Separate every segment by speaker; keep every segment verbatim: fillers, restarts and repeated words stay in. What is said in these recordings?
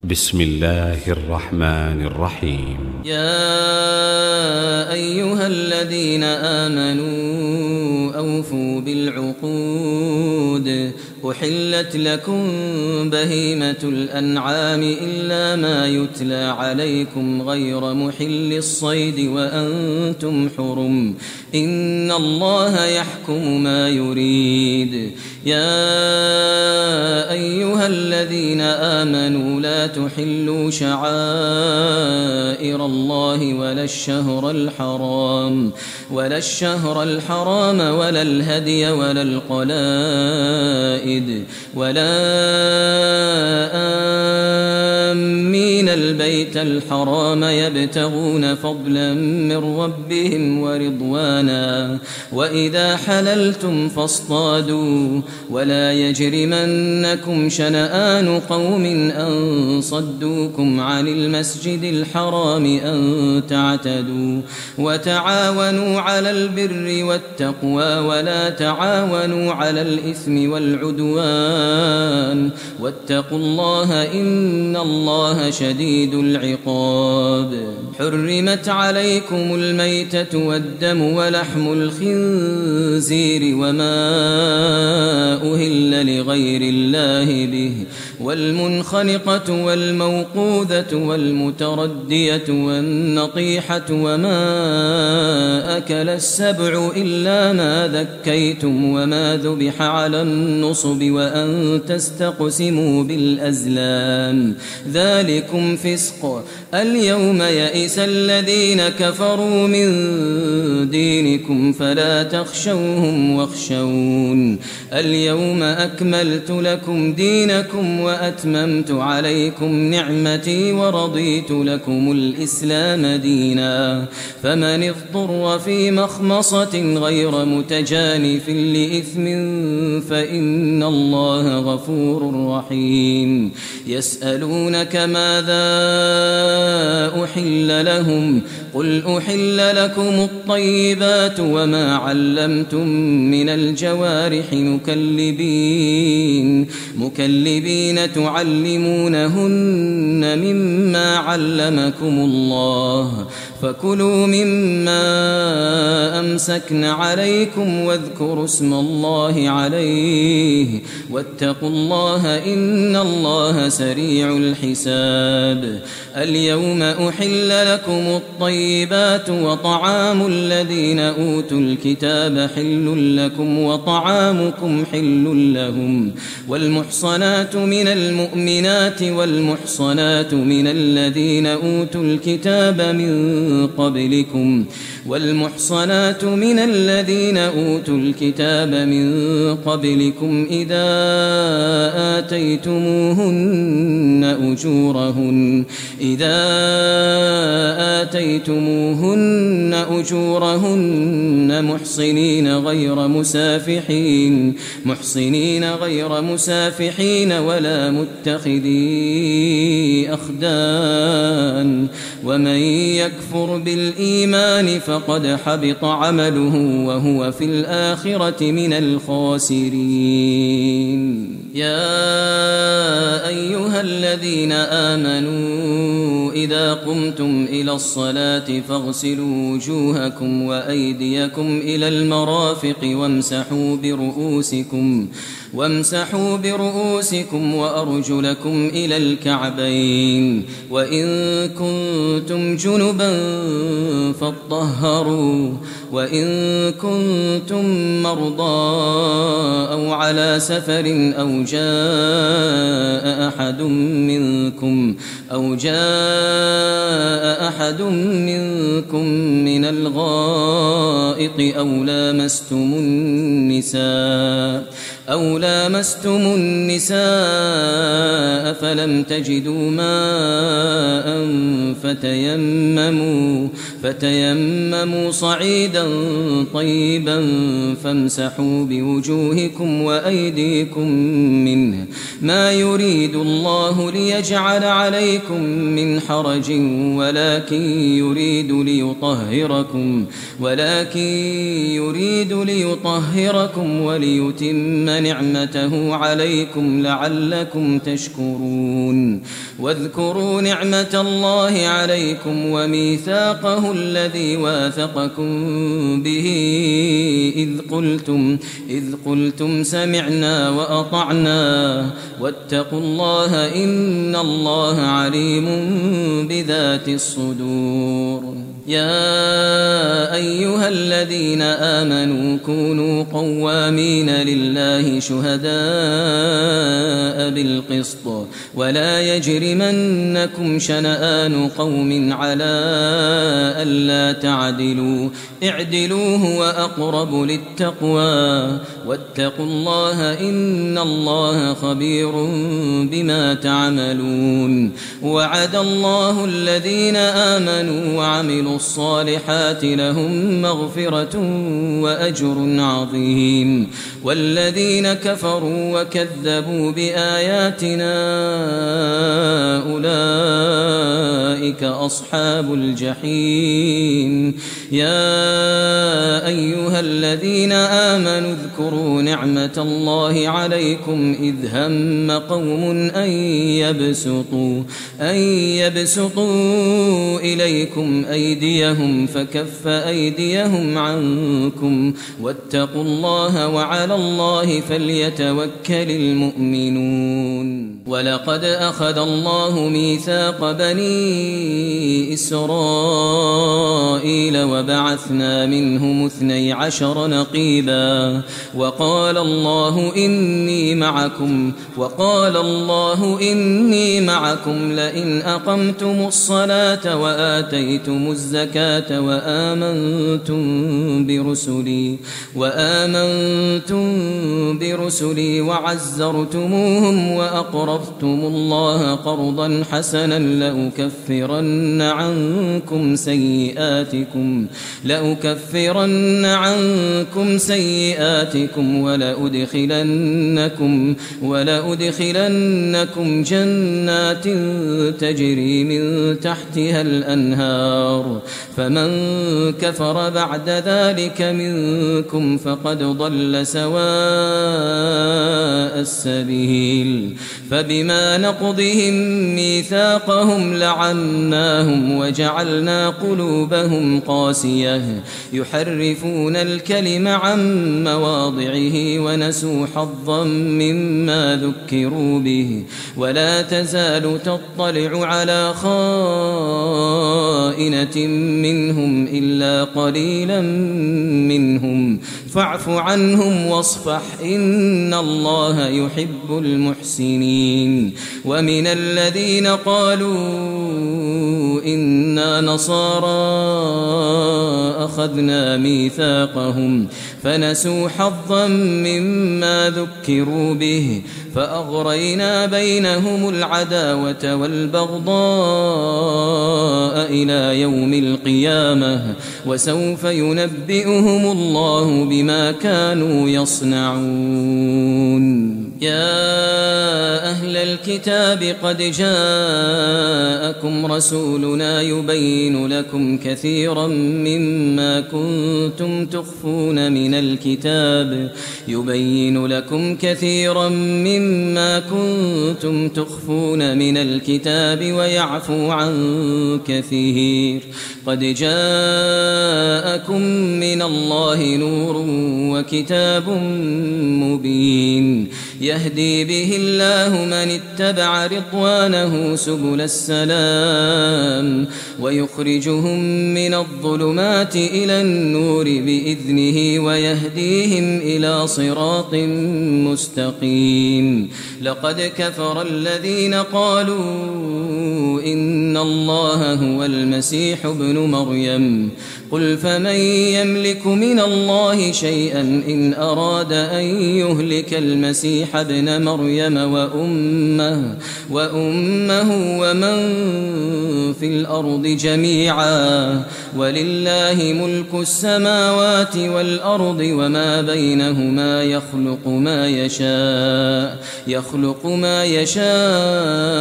Speaker 1: بسم الله الرحمن الرحيم.
Speaker 2: يا أيها الذين آمنوا أوفوا بالعقود أحلت لكم بهيمة الأنعام إلا ما يتلى عليكم غير محل الصيد وأنتم حرم إن الله يحكم ما يريد. يا أيها الذين آمنوا لا تحلوا شعائر الله ولا الشهر الحرام ولا الشهر الحرام ولا الهدي ولا القلائد ولا آمين البيت الحرام يبتغون فضلا من ربهم ورضوانا وإذا حللتم فاصطادوا ولا يجرمنكم شنآن قوم أن صدوكم عن المسجد الحرام أن تعتدوا وتعاونوا على البر والتقوى ولا تعاونوا على الإثم والعدوان واتقوا الله إن الله شديد العقاب. حرمت عليكم الميتة والدم ولحم الخنزير وما أهل لغير الله به والمنخنقة والموقوذة والمتردية والنطيحة وما أكل السبع إلا ما ذكيتم وما ذبح على النصب وأن تستقسموا بالأزلام ذلكم فسق. اليوم يئس الذين كفروا من دينكم فلا تخشوهم واخشون اليوم أكملت لكم دينكم وأتممت عليكم نعمتي ورضيت لكم الإسلام دينا. فمن اضطر في مخمصة غير متجانف لإثم فإن الله غفور رحيم. يسألونك ماذا أحل لهم قل أحل لكم الطيبات وما علمتم من الجوارح مكلبين مكلبين تعلمونهن مما علمكم الله فكلوا مما أمسكن عليكم واذكروا اسم الله عليه واتقوا الله إن الله سريع الحساب. اليوم أحل لكم الطيبات وطعام الذين أوتوا الكتاب حل لكم وطعامكم حل لهم والمحصنات من المؤمنات والمحصنات من الذين أوتوا الكتاب من قبلكم والمحصنات من الذين أوتوا الكتاب من قبلكم إذا آتيتموهن أجورهن إذا آتيتموهن أجورهن محصنين غير مسافحين محصنين غير مسافحين ولا متخذي أخدان ومن يكفر بالإيمان فقد حبط عمله وهو في الآخرة من الخاسرين. يا أيها الذين آمنوا إذا قمتم إلى الصلاة فاغسلوا وجوهكم وأيديكم إلى المرافق وامسحوا برؤوسكم وامسحوا برؤوسكم وأرجلكم إلى الكعبين وإن كنتم جنبا فاطهروا وإن كنتم مرضى أو على سفر أو جاء أحد منكم أو جاء أحد منكم من الغائط أو لامستم النساء أو لامستم النساء فلم تجدوا ماء فتيمموا فتيمموا صعيدا طيبا فامسحوا بوجوهكم وأيديكم منه ما يريد الله ليجعل عليكم من حرج ولكن يريد ليطهركم ولكن يريد ليطهركم وليتم نعمته عليكم لعلكم تشكرون واذكروا نعمة الله عليكم وميثاقه الذي واثقكم به إذ قلتم إذ قلتم سمعنا وأطعنا واتقوا الله إن الله عليم بذات الصدور. يا أيها الذين آمنوا كونوا قوامين لله شهداء بالقسط ولا يجرمنكم شنآن قوم على ألا تعدلوا اعدلوا هو أقرب للتقوى واتقوا الله إن الله خبير بما تعملون. وعد الله الذين آمنوا وعملوا الصالحات لهم مغفرة وأجر عظيم والذين كفروا وكذبوا بآياتنا أولئك أصحاب الجحيم. يا أيها الذين آمنوا اذكروا نعمة الله عليكم إذ هم قوم أن يبسطوا أن يبسطوا إليكم أيديهم فكف أيديهم عنكم واتقوا الله وعلى الله فليتوكل المؤمنون. ولقد أخذ الله ميثاق بني إسرائيل وبعثنا منهم اثني عشر نقيبا وقال الله إني معكم وقال الله إني معكم لئن أقمتم الصلاة وآتيتم الزكاة وآمنتم برسلي وآمنتم برسلي وعزرتموهم وأقرضتم الله قرضا حسنا لأكفرن عنكم سيئاتكم لأكفرن عنكم سيئاتكم ولأدخلنكم ولأدخلنكم جنات تجري من تحتها الأنهار فمن كفر بعد ذلك منكم فقد ضل سواء السبيل. فبما نقضهم ميثاقهم لعناهم وجعلنا قلوبهم قاسية يحرفون الكلم عن مواضعه ونسوا حظا مما ذكروا به ولا تزال تطلع على خائنة منهم إلا قليلا منهم فاعف عنهم واصفح إن الله يحب المحسنين. ومن الذين قالوا إنا نصارى أخذنا ميثاقهم فنسوا حظا مما ذكروا به فأغرينا بينهم العداوة والبغضاء إلى يوم القيامة وسوف ينبئهم الله بما كانوا يصنعون. يا أهل الكتاب قد جاءكم رسولنا يبين لكم كثيرا مما كنتم تخفون من الكتاب يبين لكم كثيرا مما كنتم تخفون من الكتاب ويعفو عن كثير. قد جاءكم من الله نور وكتاب مبين يهدي به الله من اتبع رضوانه سبل السلام ويخرجهم من الظلمات إلى النور بإذنه ويهديهم إلى صراط مستقيم. لقد كفر الذين قالوا إن الله هو المسيح ابن مريم قل فمن يملك من الله شيئا إن أراد أن يهلك المسيح ابن مريم وأمه, وأمه ومن في الأرض جميعا ولله ملك السماوات والأرض وما بينهما يخلق ما يشاء يخلق ما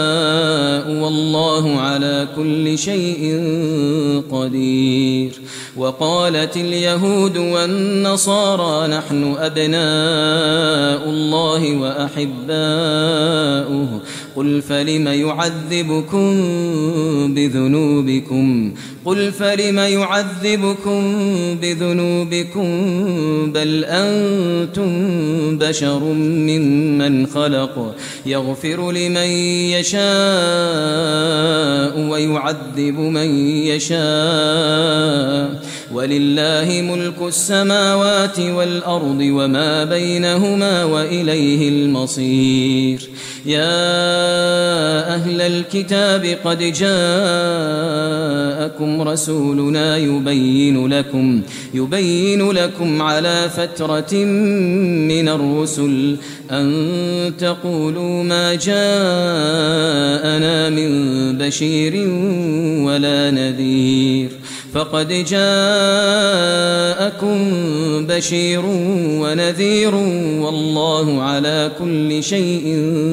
Speaker 2: يشاء والله على كل شيء قدير. وقالت اليهود والنصارى نحن أبناء الله وأحباؤه قل فلم يعذبكم بذنوبكم قل فلم يعذبكم بذنوبكم بل أنتم بشر ممن خلق يغفر لمن يشاء ويعذب من يشاء ولله ملك السماوات والأرض وما بينهما وإليه المصير. يا أهل الكتاب قد جاءكم رسولنا يبين لكم يبين لكم على فترة من الرسل أن تقولوا ما جاءنا من بشير ولا نذير فقد جاءكم بشير ونذير والله على كل شيء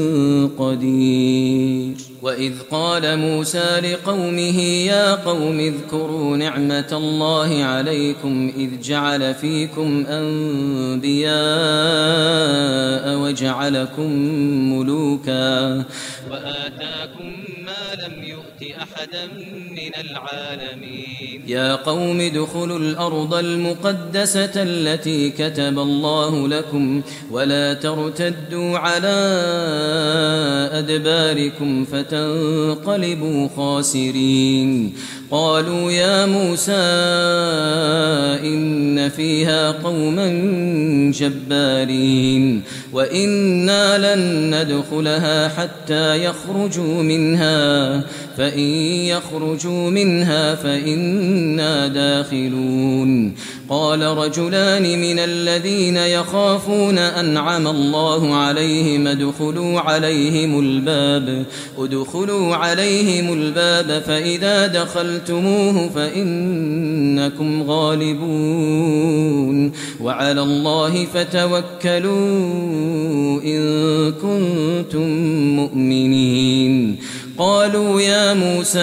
Speaker 2: قدير. وإذ قال موسى لقومه يا قوم اذكروا نعمة الله عليكم إذ جعل فيكم أنبياء وجعلكم ملوكا وآتاكم ما لم يؤت أحدا من العالمين. يا قوم ادخلوا الأرض المقدسة التي كتب الله لكم ولا ترتدوا على أدباركم فتنقلبوا خاسرين. قالوا يا موسى إن فيها قوما جبارين وإنا لن ندخلها حتى يخرجوا منها فإن يخرجوا منها فإنا داخلون. قال رجلان من الذين يخافون أنعم الله عليهم ادخلوا عليهم الباب ادخلوا عليهم الباب فإذا دخلتموه فإنكم غالبون وعلى الله فتوكلوا إن كنتم مؤمنين. قالوا يا موسى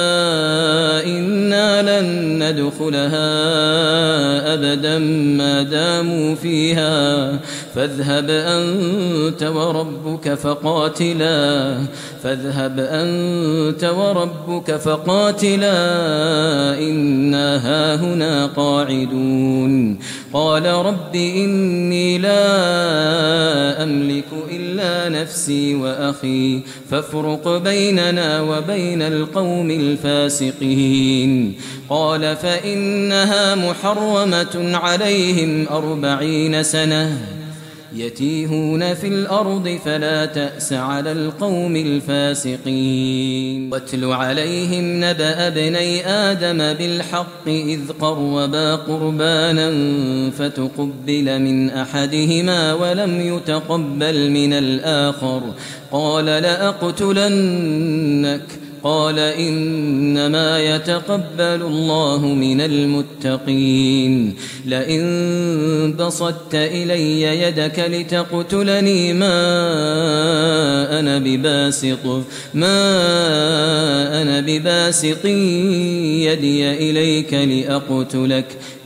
Speaker 2: إنا لن ندخلها أبدا ما داموا فيها فاذهب أنت وربك فقاتلا فاذهب أنت وربك فقاتلا إنا هاهنا قاعدون. قال رب إني لا أملك إلا نفسي وأخي فافرق بيننا وبين القوم الفاسقين. قال فإنها محرمة عليهم أربعين سنة يتيهون في الأرض فلا تأس على القوم الفاسقين. واتل عليهم نبأ ابني آدم بالحق إذ قربا قربانا فتقبل من أحدهما ولم يتقبل من الآخر قال لأقتلنك قال إنما يتقبل الله من المتقين. لئن بسطت إلي يدك لتقتلني ما أنا بباسط ما أنا بباسط يدي إليك لأقتلك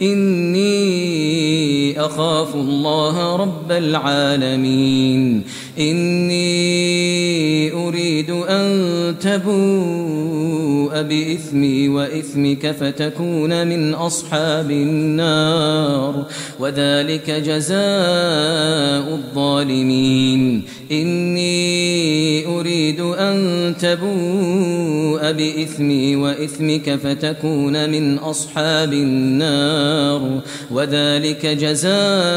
Speaker 2: إني أخاف الله رب العالمين. إني أريد أن تبوء بإثمي وإثمك فتكون من أصحاب النار وذلك جزاء الظالمين. إني أريد أن تبوء بإثمي وإثمك فتكون من أصحاب النار وذلك جزاء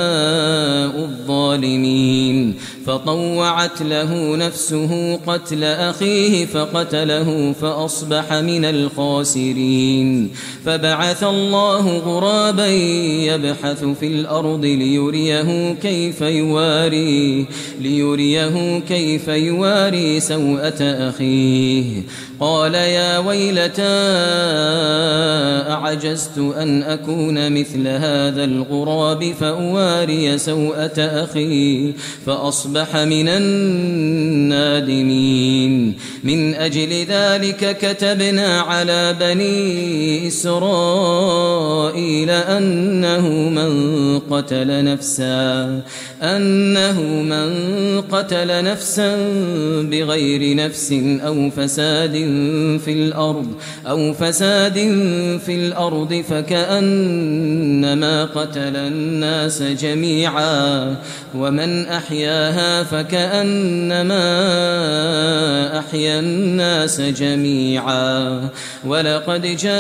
Speaker 2: الظالمين. فطوعت له نفسه قتل أخيه فقتله فأصبح من الخاسرين. فبعث الله غرابا يبحث في الأرض ليريه كيف يواري ليريه كيف يواري سوءة أخيه قال قال يا ويلتى أعجزت أن أكون مثل هذا الغراب فأواري سوءة أخي فأصبح من النادمين. من أجل ذلك كتبنا على بني إسرائيل أنه من قتل نفسا أنه من قتل نفسا بغير نفس أو فساد في الأرض أو فساد في الأرض فكأنما قتل الناس جميعا ومن أحياها فكأنما أحيا الناس جميعا. ولقد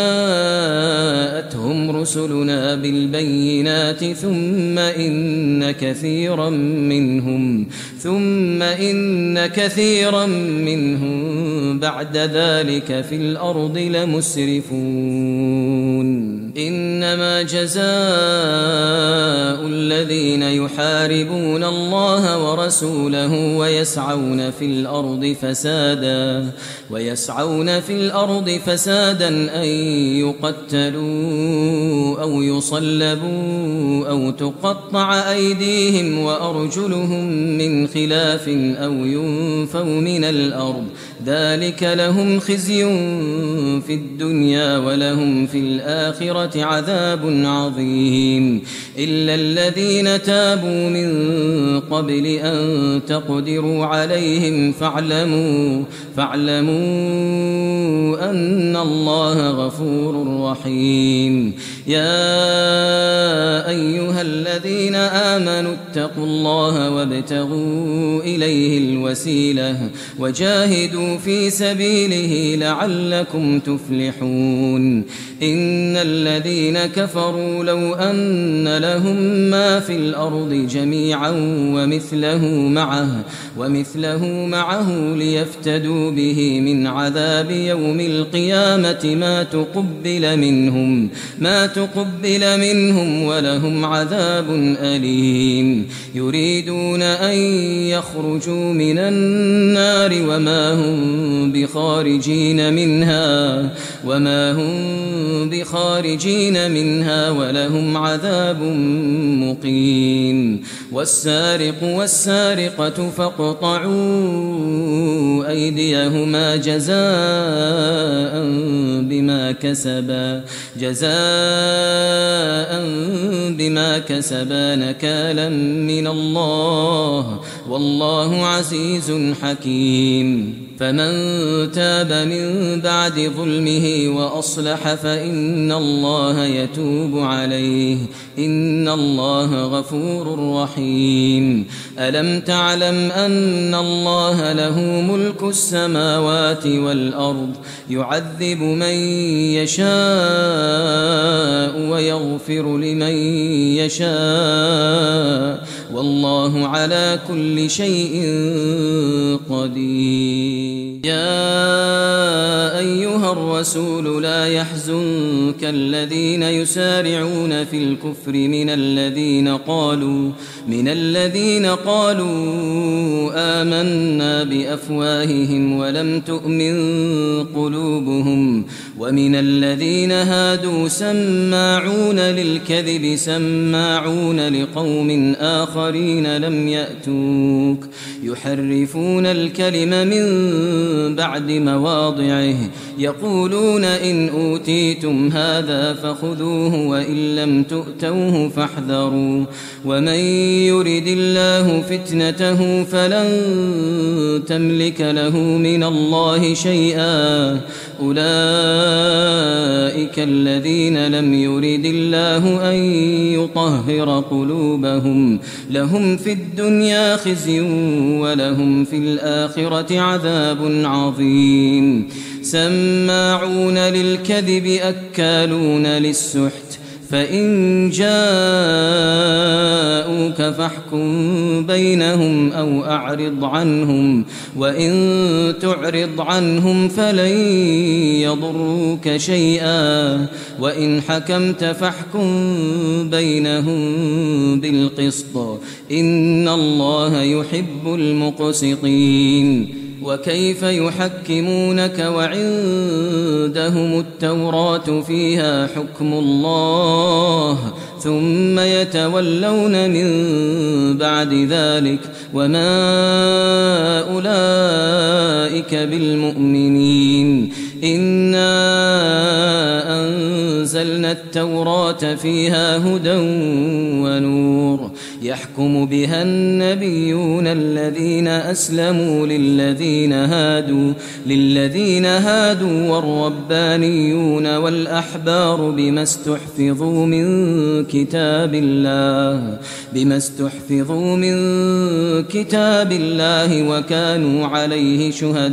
Speaker 2: جاءتهم رسلنا بالبينات ثم إن كثيرا منهم ثم إن كثيرا منهم بعد ذلك في الأرض لمسرفون. إنما جزاء الذين يحاربون الله ورسوله ويسعون في الأرض فسادا ويسعون في الأرض فسادا أن يقتلوا أو يصلبوا أو تقطع أيديهم وأرجلهم من خلاف أو ينفوا من الأرض ذلك لهم خزي في الدنيا ولهم في الآخرة عذاب عظيم. إلا الذين تابوا من قبل أن تقدروا عليهم فاعلموا فاعلموا أن الله غفور رحيم. يا أيها الذين آمنوا اتقوا الله وابتغوا إليه الوسيلة وجاهدوا في سبيله لعلكم تفلحون. إن الذين كفروا لو أن لهم ما في الأرض جميعا ومثله معه ومثله معه ليفتدوا به من عذاب يوم القيامة ما تقبل منهم ما تقبل منهم ولهم عذاب أليم. يريدون أن يخرجوا من النار وما هم بخارجين منها وما هم بخارجين منها ولهم عذاب مقيم. والسارق والسارقة فاقطعوا أيديهما جزاء بما كسبا جزاء بما كسبا نكالا من الله والله عزيز حكيم. فمن تاب من بعد ظلمه وأصلح فإن الله يتوب عليه إن الله غفور رحيم. ألم تعلم أن الله له ملك السماوات والأرض يعذب من يشاء ويغفر لمن يشاء والله على كل شيء قدير. يا أيها الرسول لا يحزنك الذين يسارعون في الكفر من الذين قالوا من الذين قالوا آمنا بأفواههم ولم تؤمن قلوبهم ومن الذين هادوا سماعون للكذب سماعون لقوم آخرين لم يأتوك يحرفون الكلم من بعد مواضعه يقولون إن أوتيتم هذا فخذوه وإن لم تؤتوه فاحذروا ومن يرد الله فتنته فلن تملك له من الله شيئا أولئك الذين لم يرد الله أن يطهر قلوبهم لهم في الدنيا خزي ولهم في الآخرة عذاب عظيم. سماعون للكذب أكالون للسحت فإن جاءوك فاحكم بينهم أو أعرض عنهم وإن تعرض عنهم فلن يضروك شيئا وإن حكمت فاحكم بينهم بالقسط إن الله يحب المقسطين. وكيف يحكمونك وعندهم التوراة فيها حكم الله ثم يتولون من بعد ذلك وما أولئك بالمؤمنين إنا أنزلنا التوراة فيها هدى ونور يحكم بها النبيون الذين أسلموا للذين هادوا للذين هادوا والربانيون والأحبار بما استحفظوا من كتاب الله بما استحفظوا من كتاب الله وكانوا عليه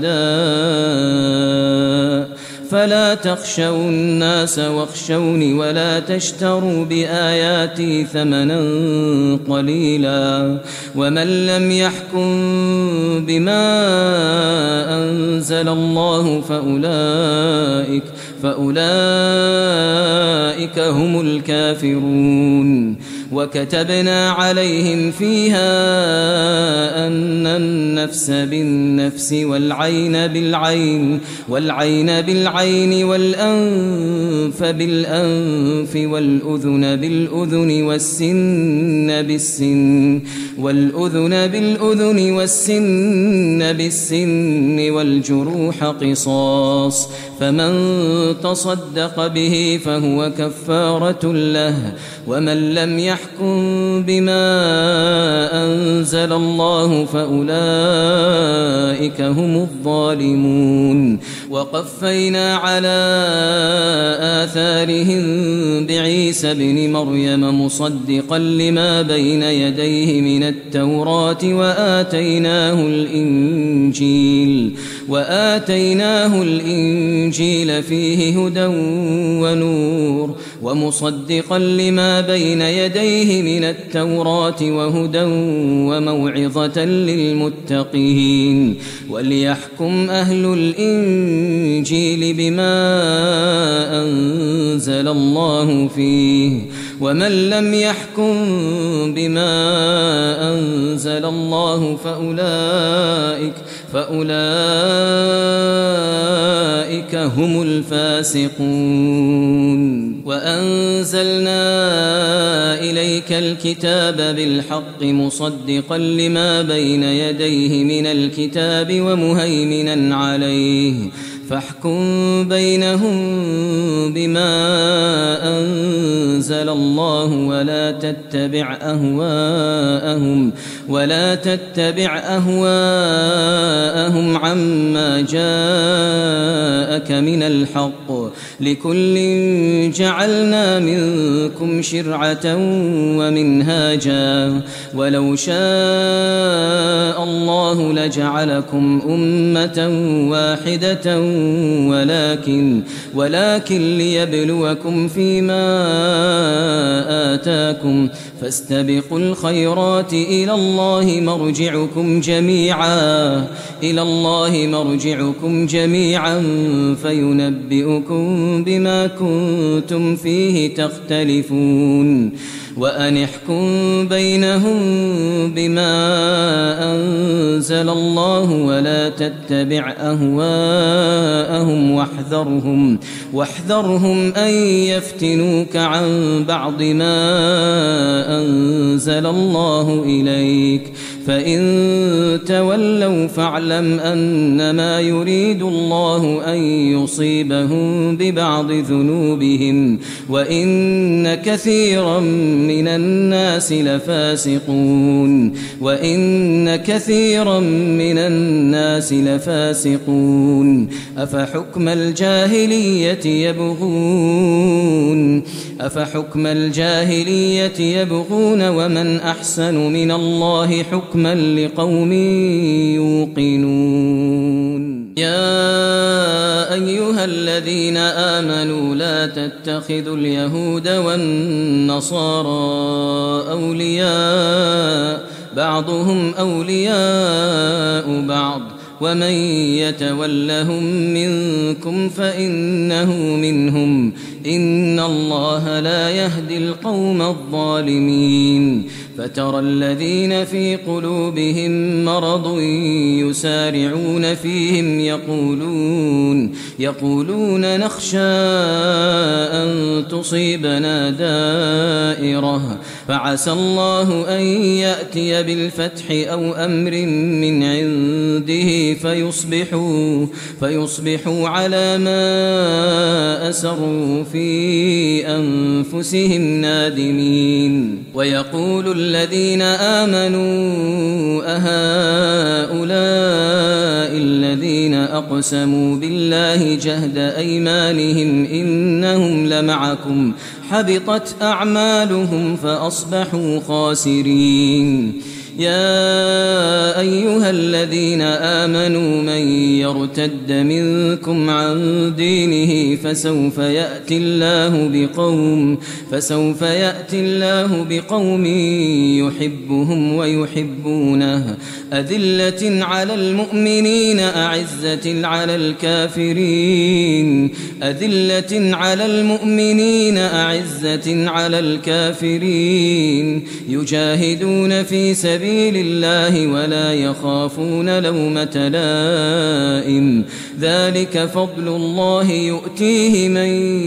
Speaker 2: شهداء فلا تخشوا الناس واخشوني ولا تشتروا بآياتي ثمنا قليلا ومن لم يحكم بما أنزل الله فأولئك فأولئك هم الكافرون وكتبنا عليهم فيها أن النفس بالنفس والعين بالعين والعين بالعين والأنف بالأنف والأذن بالأذن والسن بالسن والأذن بالأذن والسن بالسن والجروح قصاص فمن تصدق به فهو كفارة له ومن لم يحكم بما أنزل الله فأولئك هم الظالمون وقفينا على آثارهم بعيسى بن مريم مصدقا لما بين يديه من التوراة وآتيناه الإنجيل وآتيناه الإنجيل فيه هدى ونور ومصدقا لما بين يديه من التوراة وهدى وموعظة للمتقين وليحكم أهل الإنجيل بما أنزل الله فيه ومن لم يحكم بما أنزل الله فأولئك فأولئك هم الفاسقون وأنزلنا إليك الكتاب بالحق مصدقا لما بين يديه من الكتاب ومهيمنا عليه فاحكم بينهم بما أنزل الله ولا تتبع أهواءهم ولا تتبع أهواءهم عما جاءك من الحق لكل جعلنا منكم شرعة ومنهاجا ولو شاء الله لجعلكم أمة واحدة ولكن ولكن ليبلوكم فيما آتاكم فاستبقوا الخيرات إلى الله مرجعكم جميعا إلى الله مرجعكم جميعا فينبئكم بما كنتم فيه تختلفون وأن احكم بينهم بما أنزل الله ولا تتبع أهواءهم واحذرهم واحذرهم أن يفتنوك عن بعض ما أنزل الله إليك فإن تولوا فاعلم أنما يريد الله أن يصيبهم ببعض ذنوبهم وإن كثيرا من الناس لفاسقون وإن كثيرا من الناس لفاسقون أفحكم الجاهلية يبغون أفحكم الجاهلية يبغون ومن أحسن من الله حكما لقوم يوقنون يا أيها الذين آمنوا لا تتخذوا اليهود والنصارى أولياء بعضهم أولياء بعض ومن يتولهم منكم فإنه منهم إن الله لا يهدي القوم الظالمين فترى الذين في قلوبهم مرض يسارعون فيهم يقولون يقولون نخشى أن تصيبنا دائرة فعسى الله أن يأتي بالفتح أو أمر من عنده فيصبحوا فيصبحوا على ما أسروا في أنفسهم نادمين. ويقول الذين آمنوا أهؤلاء الذين أقسموا بالله جهد أيمانهم إنهم لمعكم حبطت أعمالهم فأصبحوا خاسرين. يا أيها الذين آمنوا من يرتد منكم عن دينه فسوف يأتي الله بقوم فسوف يأتي الله بقوم يحبهم ويحبونه أذلة على المؤمنين أعزة على الكافرين أذلة على المؤمنين أعزة على الكافرين يجاهدون في سبيل سبيل الله ولا يخافون لومة لائم ذلك فضل الله يؤتيه من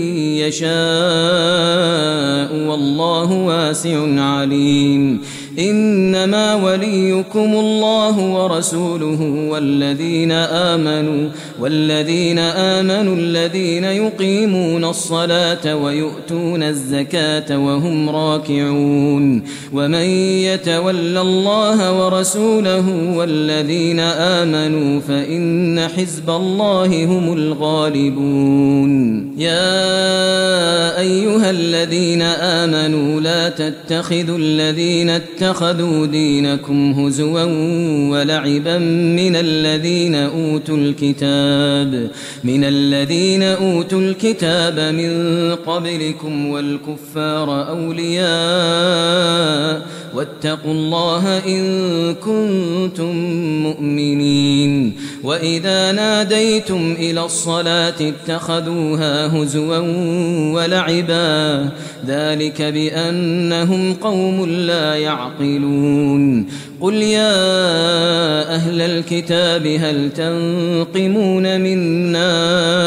Speaker 2: يشاء والله واسع عليم. إنما وليكم الله ورسوله والذين آمنوا والذين آمنوا الذين يقيمون الصلاة ويؤتون الزكاة وهم راكعون. ومن يتول الله ورسوله والذين آمنوا فإن حزب الله هم الغالبون. يا أيها الذين آمنوا لا تتخذوا الذين اتخذوا دينكم هزوا ولعبا من الذين أوتوا الكتاب من الذين أوتوا الكتاب من قبلكم والكفار أولياء واتقوا الله إن كنتم مؤمنين. وإذا ناديتم إلى الصلاة اتخذوها هزوا ولعبا ذلك بأنهم قوم لا يعقلون. قل يا أهل الكتاب هل تنقمون منا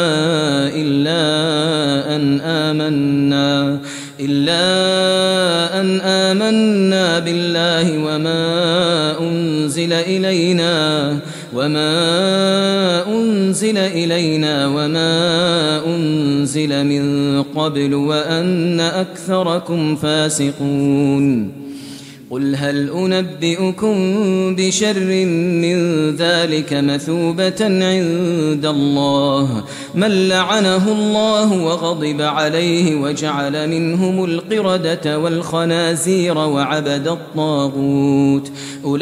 Speaker 2: إلا أن آمنا إلا أن آمنا بالله وما أنزل إلينا وما أنزل إلينا وما أنزل من قبل وأن أكثركم فاسقون. قل هل أنبئكم بشر من ذلك مثوبة عند الله من لعنه الله وغضب عليه وجعل منهم القردة والخنازير وعبد الطاغوت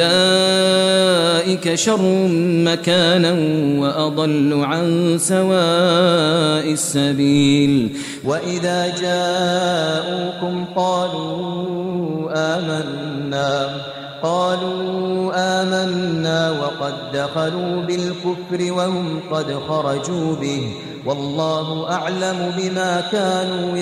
Speaker 2: أولئك شر مكانا وأضل عن سواء السبيل. وإذا جاءوكم قالوا آمنا قالوا آمنا وقد دخلوا بالكفر وهم قد خرجوا به والله أعلم بما كانوا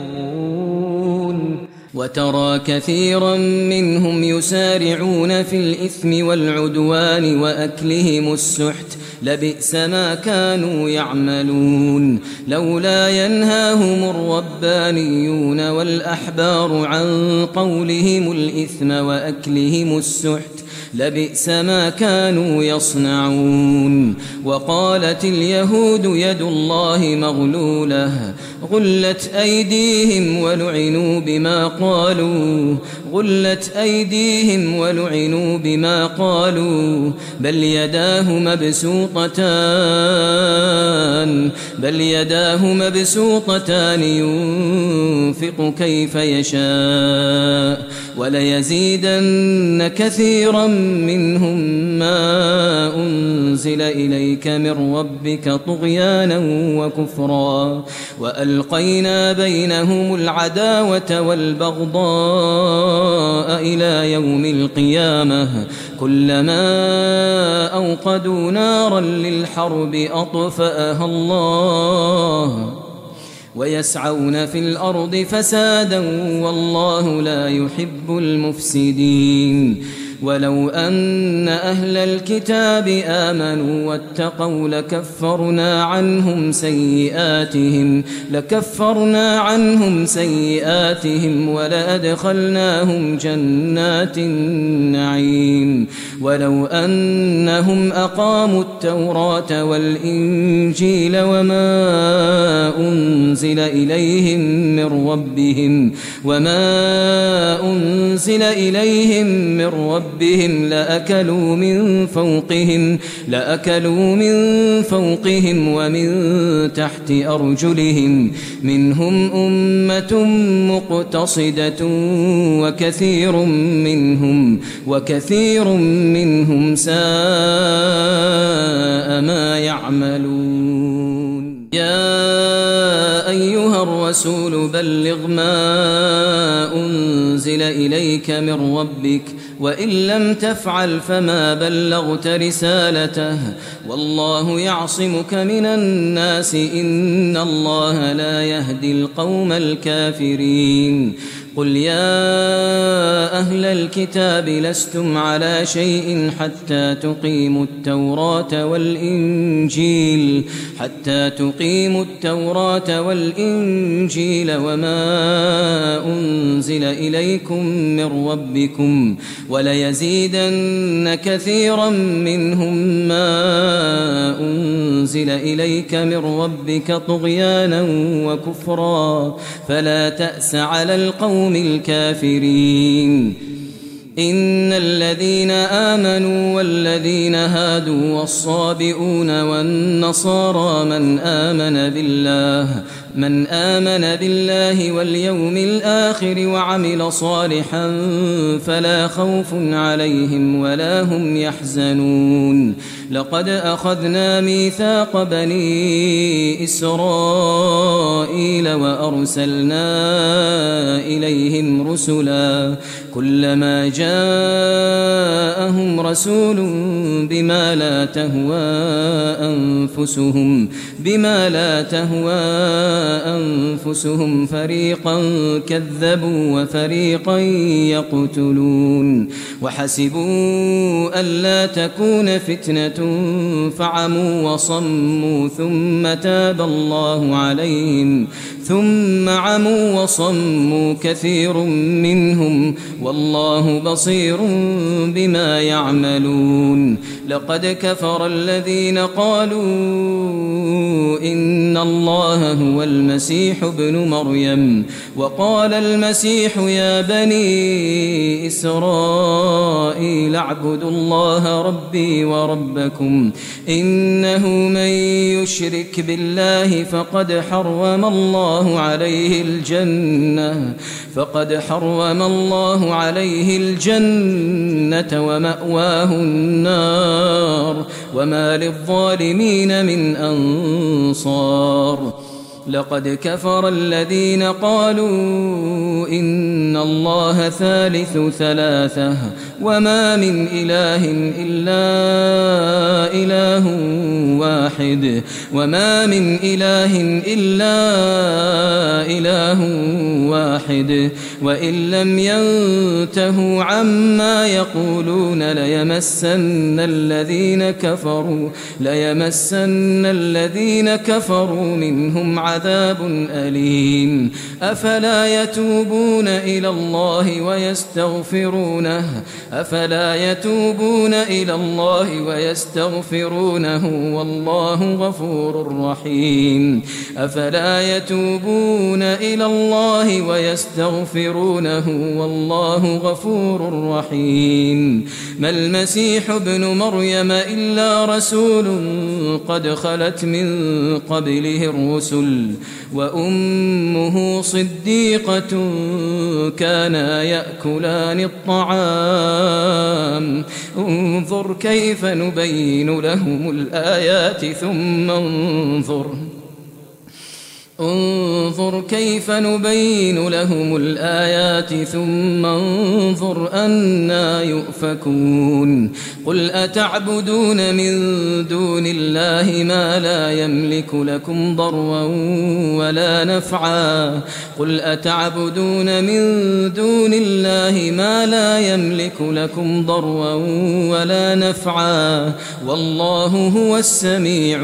Speaker 2: يكتمون. وترى كثيرا منهم يسارعون في الإثم والعدوان وأكلهم السحت لبئس ما كانوا يعملون. لولا ينهاهم الربانيون والأحبار عن قولهم الإثم وأكلهم السحت لبئس ما كانوا يصنعون. وقالت اليهود يد الله مغلولة غلت أيديهم ولعنوا بما قالوا غلت أيديهم ولعنوا بما قالوا بل يداه مبسوطتان بل يداه مبسوطتان ينفق كيف يشاء وليزيدن كثيرا منهم ما أنزل إليك من ربك طغيانا وكفرا وألقينا بينهم العداوة والبغضاء إلى يوم القيامة كلما أوقدوا نارا للحرب أطفأها الله ويسعون في الأرض فسادا والله لا يحب المفسدين. ولو أن أهل الكتاب آمنوا واتقوا لكفرنا عنهم سيئاتهم لكفرنا عنهم سيئاتهم ولأدخلناهم جنات النعيم. ولو أنهم أقاموا التوراة والإنجيل وما أنزل إليهم من ربهم وما أنزل إليهم من ربهم بهم لأكلوا من فوقهم لأكلوا من فوقهم ومن تحت أرجلهم منهم أمة مقتصدة وكثير منهم وكثير منهم ساء ما يعملون. يا أيها الرسول بلغ ما أنزل إليك من ربك وإن لم تفعل فما بلغت رسالته والله يعصمك من الناس إن الله لا يهدي القوم الكافرين. قل يا أهل الكتاب لستم على شيء حتى تقيموا التوراة والإنجيل حتى تقيموا التوراة والإنجيل وما أنزل إليكم من ربكم وليزيدن كثيرا منهم ما أنزل إليك من ربك طغيانا وكفرا فلا تأس على القوم الكافرين. إن الذين آمنوا والذين هادوا والصابئون والنصارى من آمن بالله من آمن بالله واليوم الآخر وعمل صالحا فلا خوف عليهم ولا هم يحزنون. لقد أخذنا ميثاق بني إسرائيل وأرسلنا إليهم رسلا كلما جاءهم رسول بما لا تهوى أنفسهم بما لا تهوى أنفسهم فريقا كذبوا وفريقا يقتلون. وحسبوا ألا تكون فتنة فعموا وصموا ثم تاب الله عليهم ثم عموا وصموا كثير منهم والله بصير بما يعملون. لقد كفر الذين قالوا إن الله هو المسيح ابن مريم وقال المسيح يا بني إسرائيل اعبدوا الله ربي وربكم إنه من يشرك بالله فقد حرم الله عليه الجنة فقد حرم الله عليه الجنة ومأواه النار وما للظالمين من أنصار. لقد كفر الذين قالوا إن الله ثالث ثلاثة وما من إله إلا إله واحد وما من إله إلا إله واحد وإن لم ينتهوا عما يقولون ليمسن الذين كفروا ليمسن الذين كفروا منهم عذاب أليم. أفلا يتوبون إلى الله ويستغفرونه أفلا يتوبون إلى الله ويستغفرونه والله غفور رحيم. أفلا يتوبون إلى الله ويستغفرونه والله غفور رحيم. ما المسيح ابن مريم إلا رسول قد خلت من قبله الرسل وأمه صديقة كانا يأكلان الطعام انظر كيف نبين لهم الآيات ثم انظر انظر كيف نبين لهم الآيات ثم انظر أنى يؤفكون قل أتعبدون من دون الله ما لا يملك لكم ضرا ولا نفعا قل أتعبدون من دون الله ما لا يملك لكم ضرا ولا نفعا والله هو السميع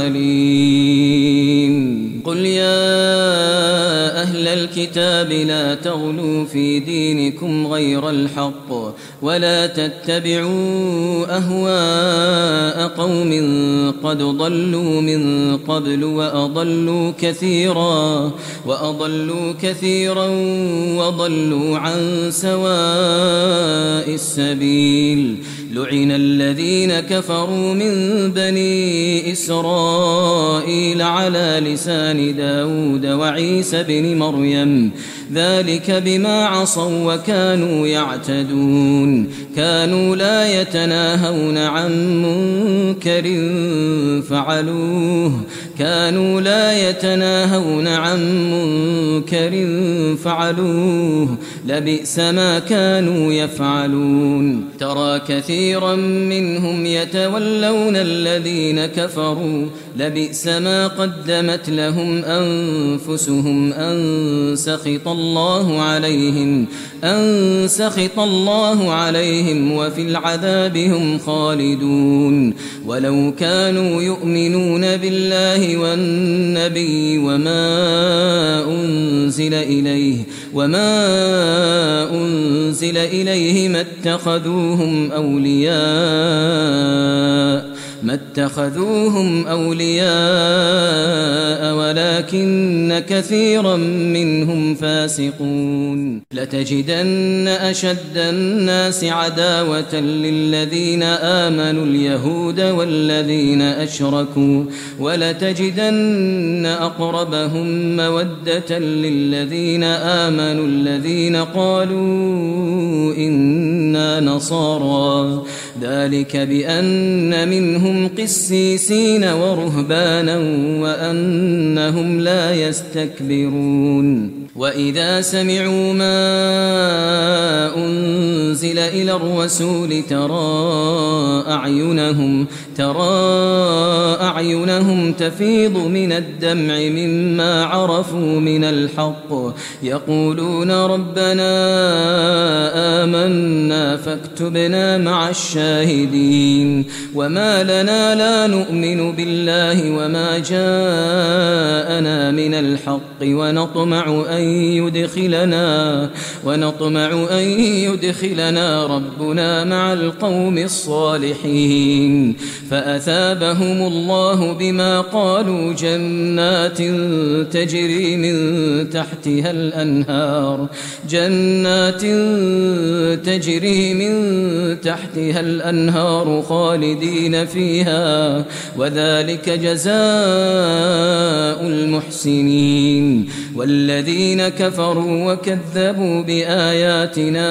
Speaker 2: العليم قل يا أهل الكتاب لا تغلوا في دينكم غير الحق ولا تتبعوا أهواء قوم قد ضلوا من قبل وأضلوا كثيرا وأضلوا كثيرا وضلوا عن سواء السبيل لعن الذين كفروا من بني إسرائيل على لسان داود وعيسى بن مريم ذلك بما عصوا وكانوا يعتدون كانوا لا يتناهون عن منكر فعلوه كانوا لا يتناهون عن منكر فعلوه لبئس ما كانوا يفعلون ترى كثيرا منهم يتولون الذين كفروا لبئس ما قدمت لهم أنفسهم أن سخط الله عليهم أن سخط الله عليهم وفي العذاب هم خالدون ولو كانوا يؤمنون بالله والنبي وما أنزل إليه وما أنزل إليه ما اتخذوهم أولياء ما اتخذوهم أولياء ولكن كثيرا منهم فاسقون لتجدن أشد الناس عداوة للذين آمنوا اليهود والذين أشركوا ولتجدن أقربهم مودة للذين آمنوا الذين قالوا إنا نصارى ذلك بأن منهم قسيسين ورهبانا وأنهم لا يستكبرون وإذا سمعوا ما أنزل إلى الرسول ترى أعينهم ترى أعينهم تفيض من الدمع مما عرفوا من الحق يقولون ربنا آمنا فاكتبنا مع الشاهدين وما لنا لا نؤمن بالله وما جاءنا من الحق ونطمع أن يدخلنا ونطمع أن يدخلنا ربنا مع القوم الصالحين فأثابهم الله بما قالوا جنات تجري من تحتها الأنهار جنات تجري من تحتها الأنهار خالدين فيها وذلك جزاء المحسنين والذين كفروا وكذبوا بآياتنا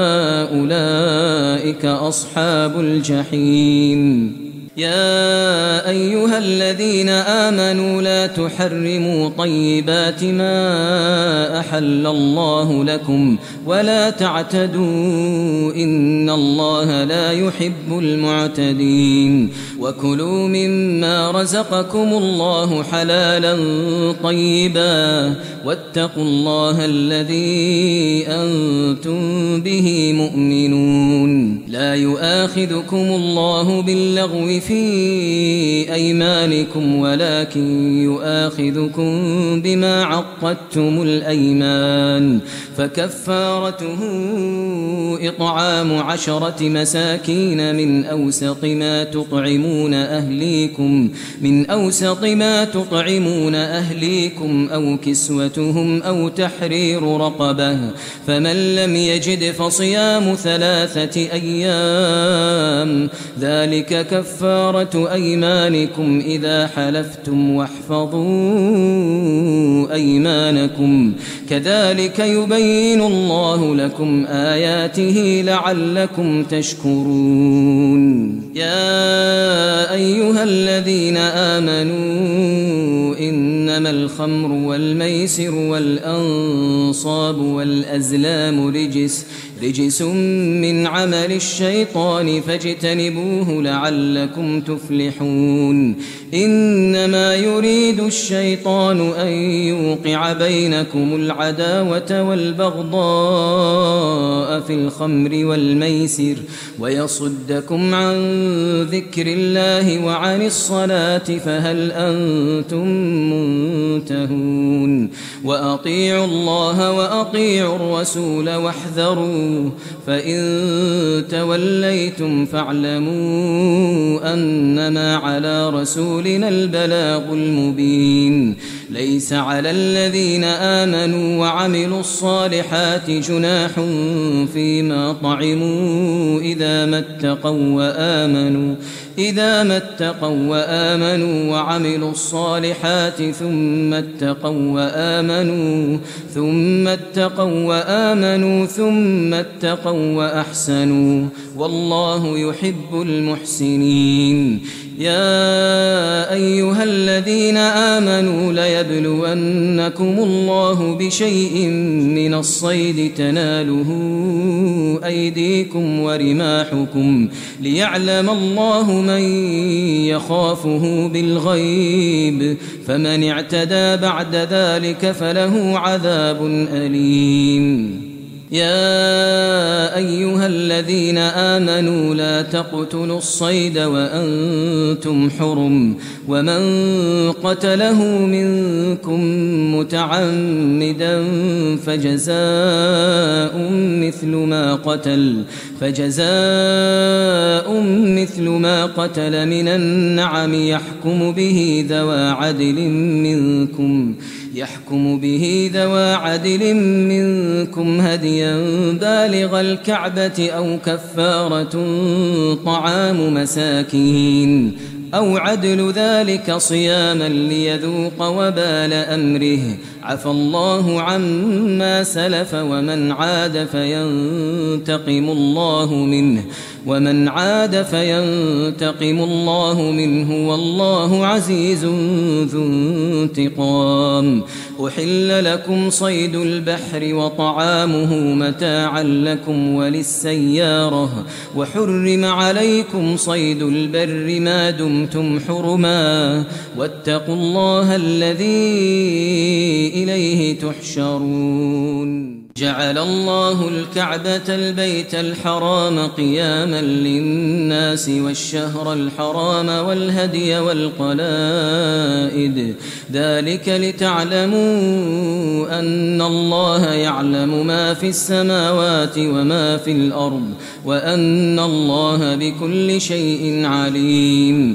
Speaker 2: أولئك أصحاب الجحيم يا أيها الذين آمنوا لا تحرموا طيبات ما أحل الله لكم ولا تعتدوا إن الله لا يحب المعتدين وكلوا مما رزقكم الله حلالا طيبا واتقوا الله الذي أنتم به مؤمنون لا يؤاخذكم الله باللغو في أيمانكم ولكن يؤاخذكم بما عقدتم الأيمان فكفارته إطعام عشرة مساكين من أوسط ما تطعمون أهليكم من أوسط ما تطعمون أهليكم أو كسوتهم أو تحرير رقبة فمن لم يجد فصيام ثلاثة أيام ذلك كفارة أيمانكم إذا حلفتم واحفظوا أيمانكم كذلك يبين الله لكم آياته لعلكم تشكرون يا أيها الذين آمنوا إنما الخمر والميسر والأنصاب والأزلام رجس رجس من عمل الشيطان فاجتنبوه لعلكم تفلحون إنما يريد الشيطان أن يوقع بينكم العداوة والبغضاء في الخمر والميسر ويصدكم عن ذكر الله وعن الصلاة فهل أنتم منتهون وأطيعوا الله وأطيعوا الرسول واحذروا فإن توليتم فاعلموا أنما على رسولنا البلاغ المبين ليس على الذين آمنوا وعملوا الصالحات جناح فيما طعموا إذا ما اتقوا وآمنوا إذا ما اتقوا وآمنوا وعملوا الصالحات ثم اتقوا وآمنوا ثم اتقوا وآمنوا ثم اتقوا وأحسنوا والله يحب المحسنين يا أيها الذين آمنوا ليبلونكم الله بشيء من الصيد تناله أيديكم ورماحكم ليعلم الله من يخافه بالغيب فمن اعتدى بعد ذلك فله عذاب أليم يا أيها الذين آمنوا لا تقتلوا الصيد وأنتم حرم ومن قتله منكم متعمدا فجزاء مثل ما قتل فجزاء مثل ما قتل من النعم يحكم به ذوى عدل منكم يحكم به ذوى عدل منكم هديا بالغ الكعبة أو كفارة طعام مساكين أو عدل ذلك صياما ليذوق وبال أمره عفى الله عما سلف ومن عاد فينتقم الله منه ومن عاد فينتقم الله منه والله عزيز ذو انتقام أحل لكم صيد البحر وطعامه متاعا لكم وللسيارة وحرم عليكم صيد البر ما دمتم حرما واتقوا الله الذي إليه تحشرون جعل الله الكعبة البيت الحرام قياما للناس والشهر الحرام والهدي والقلائد ذلك لتعلموا أن الله يعلم ما في السماوات وما في الأرض وأن الله بكل شيء عليم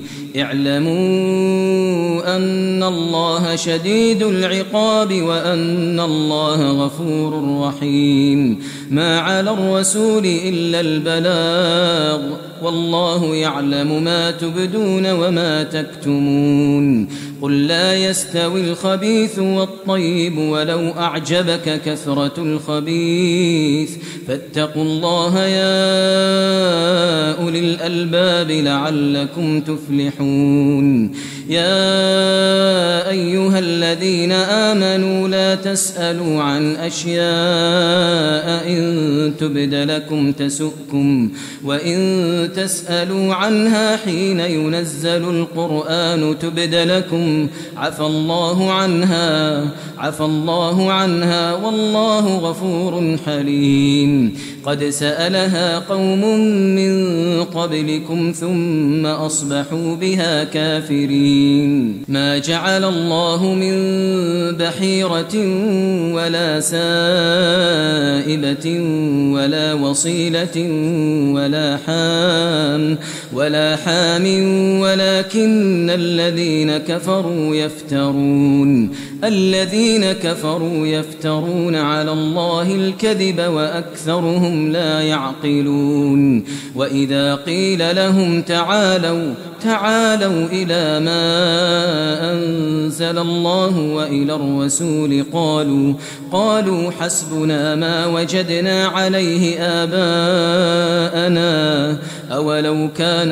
Speaker 2: اعلموا أن الله شديد العقاب وأن الله غفور رحيم ما على الرسول إلا البلاغ والله يعلم ما تبدون وما تكتمون قل لا يستوي الخبيث والطيب ولو أعجبك كثرة الخبيث فاتقوا الله يا أولي الألباب لعلكم تفلحون يا أيها الذين آمنوا لا تسألوا عن أشياء إن تبد لكم تسؤكم وإن تسألوا عنها حين ينزل القرآن تبد لكم عفى الله عنها عفى الله عنها والله غفور حليم قد سألها قوم من قبلكم ثم أصبحوا بها كافرين ما جعل الله من بحيرة ولا سائبة ولا وصيلة ولا حام ولا حام ولكن الذين كفروا يفترون الذين كفروا يفترون على الله الكذب وأكثرهم لا يعقلون وإذا قيل لهم تعالوا تعالوا إلى ما أنزل الله وإلى الرسول قالوا قالوا حسبنا ما وجدنا عليه آباءنا أولو كان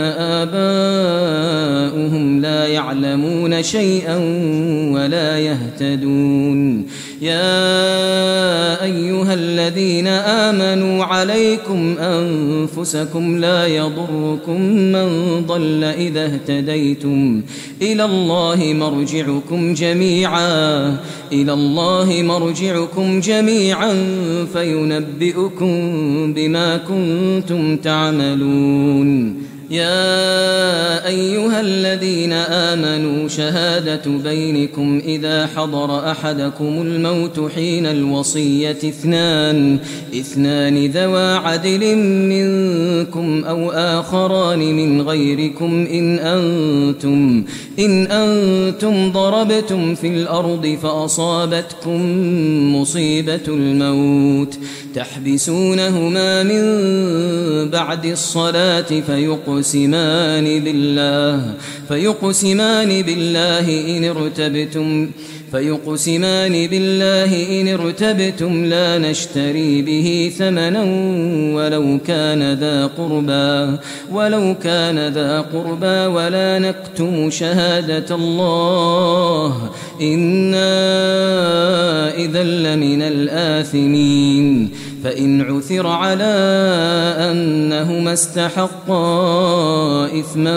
Speaker 2: آباؤهم لا يعلمون شيئا ولا يهتدون يا أيها الذين آمنوا عليكم أنفسكم لا يضركم من ضل إذا اهتديتم إلى الله مرجعكم جميعا إلى الله مرجعكم جميعا فينبئكم بما كنتم تعملون يا أيها الذين آمنوا شهادة بينكم إذا حضر أحدكم الموت حين الوصية اثنان اثنان ذوى عدل منكم أو آخران من غيركم إن أنتم إن أنتم ضربتم في الأرض فأصابتكم مصيبة الموت تحبسونهما من بعد الصلاة فيقسمان بالله فيقسمان بالله إن ارتبتم فيقسمان بالله إن ارتبتم لا نشتري به ثمنا ولو كان ذا قربى ولو كان ذا قربى ولا نكتم شهادة الله إنا إذا لمن الآثمين فإن عثر على أنهما استحقا إثما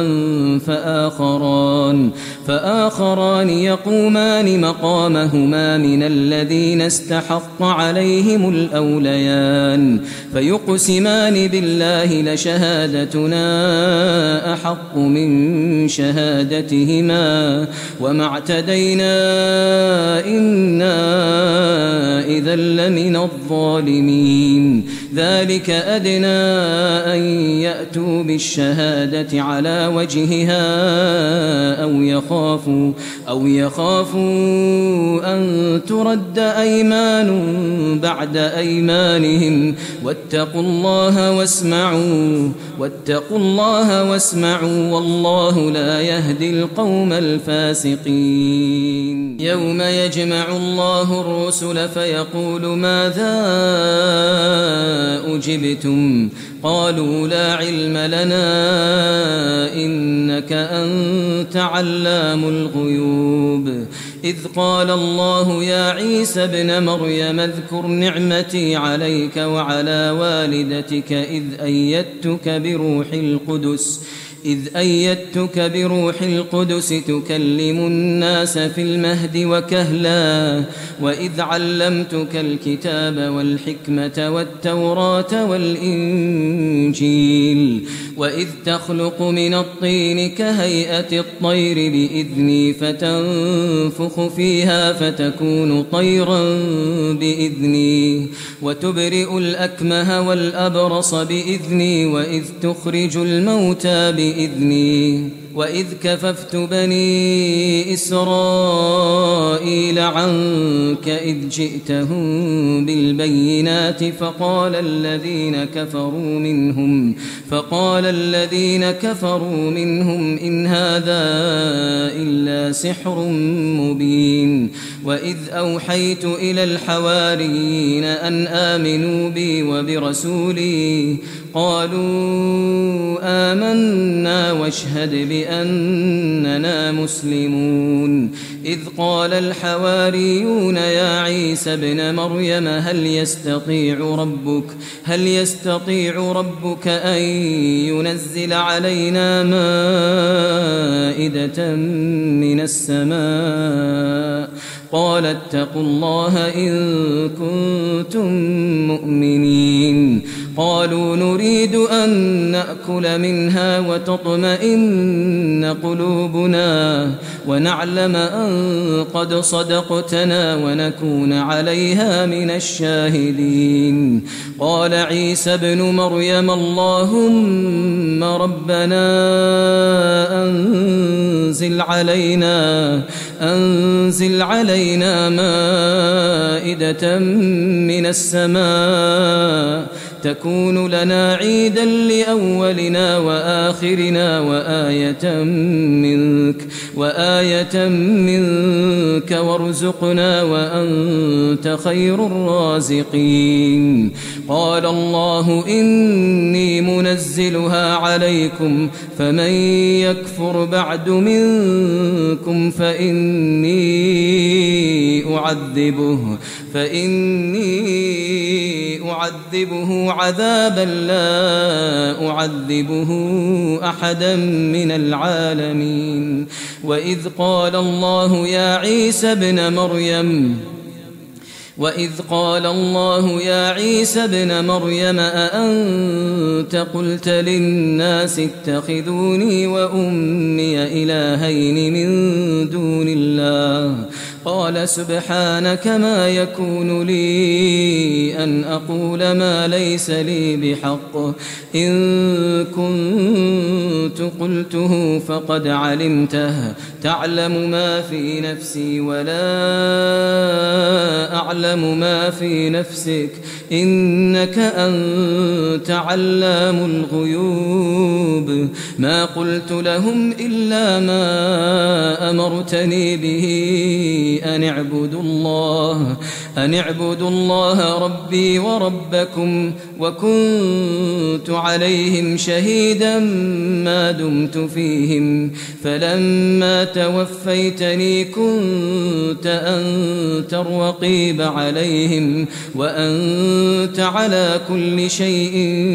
Speaker 2: فآخران فآخران يقومان مقامهما من الذين استحق عليهم الأوليان فيقسمان بالله لشهادتنا أحق من شهادتهما وما اعتدينا إنا إذا لمن الظالمين ذلك أدنى أن يأتوا بالشهادة على وجهها أو يخافوا أو يخافوا أن ترد أيمان بعد أيمانهم واتقوا الله واسمعوا واتقوا الله واسمعوا والله لا يهدي القوم الفاسقين يوم يجمع الله الرسل فيقول ماذا أجبتم قالوا لا علم لنا إنك أنت علام الغيوب إذ قال الله يا عيسى ابن مريم اذكر نعمتي عليك وعلى والدتك إذ أيدتك بروح القدس إذ أيدتك بروح القدس تكلم الناس في المهد وكهلا وإذ علمتك الكتاب والحكمة والتوراة والإنجيل وإذ تخلق من الطين كهيئة الطير بإذني فتنفخ فيها فتكون طيرا بإذني وتبرئ الأكمه والأبرص بإذني وإذ تخرج الموتى بإذني وإذ كففت بني إسرائيل عنك إذ جئتهم بالبينات فقال الذين كفروا منهم فقال الذين كفروا منهم إن هذا إلا سحر مبين وإذ أوحيت إلى الحواريين أن آمنوا بي وبرسولي قالوا آمنا واشهد بأننا مسلمون إذ قال الحواريون يا عيسى ابن مريم هل يستطيع ربك هل يستطيع ربك أن ينزل علينا مائدة من السماء قال اتقوا الله إن كنتم مؤمنين قالوا نريد أن نأكل منها وتطمئن قلوبنا ونعلم أن قد صدقتنا ونكون عليها من الشاهدين قال عيسى ابن مريم اللهم ربنا أنزل علينا أنزل علينا مائدة من السماء تكون لنا عيدا لأولنا وآخرنا وآية منك وآية منك وارزقنا وأنت خير الرازقين قال الله إني منزلها عليكم فمن يكفر بعد منكم فإني أعذبه فإني أعذبه عذابا لا أعذبه أحدا من العالمين وإذ قال الله يا عيسى ابن مريم وإذ قال الله يا عيسى ابن مريم أأنت قلت للناس اتخذوني وأمي إلهين من دون الله قال سبحانك ما يكون لي أن أقول ما ليس لي بحق إن كنت قلته فقد علمته تعلم ما في نفسي ولا أعلم ما في نفسك إنك أنت علام الغيوب ما قلت لهم إلا ما أمرتني به أن اعبدوا الله أن اعبدوا الله ربي وربكم وكنت عليهم شهيدا ما دمت فيهم فلما توفيتني كنت أنت الرقيب عليهم وأنت على كل شيء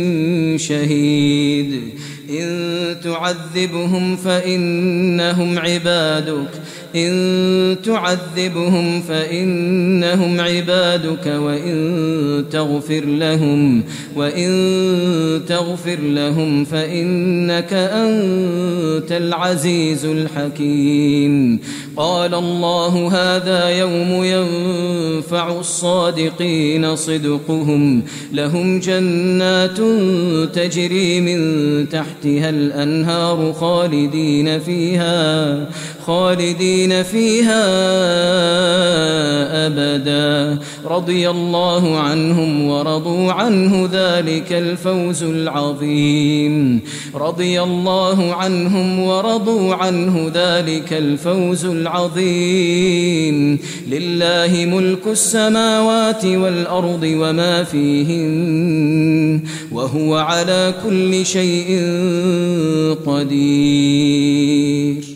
Speaker 2: شهيد إن تعذبهم فإنهم عبادك إن تعذبهم فإنهم عبادك وإن تغفر لهم وإن تغفر لهم فإنك أنت العزيز الحكيم قال الله هذا يوم ينفع الصادقين صدقهم لهم جنات تجري من تحتها الأنهار خالدين فيها خالدين فيها أبدا رضي الله عنهم ورضوا عنه ذلك الفوز العظيم رضي الله عنهم ورضوا عنه ذلك الفوز العظيم لله ملك السماوات والأرض وما فيهن وهو على كل شيء قدير